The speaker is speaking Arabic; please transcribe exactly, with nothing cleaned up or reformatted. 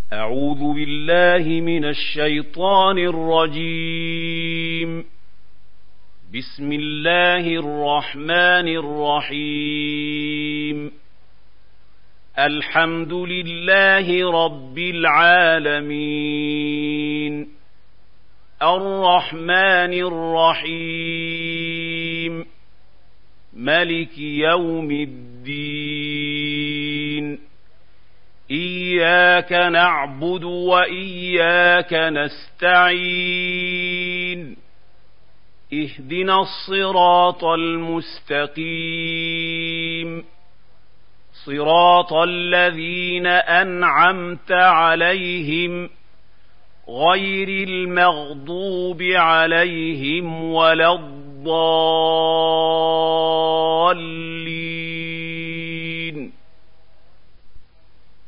أعوذ بالله من الشيطان الرجيم. بسم الله الرحمن الرحيم. الحمد لله رب العالمين، الرحمن الرحيم، ملك يوم الدين. إياك نعبد وإياك نستعين. اهدنا الصراط المستقيم، صراط الذين أنعمت عليهم غير المغضوب عليهم ولا الضالين.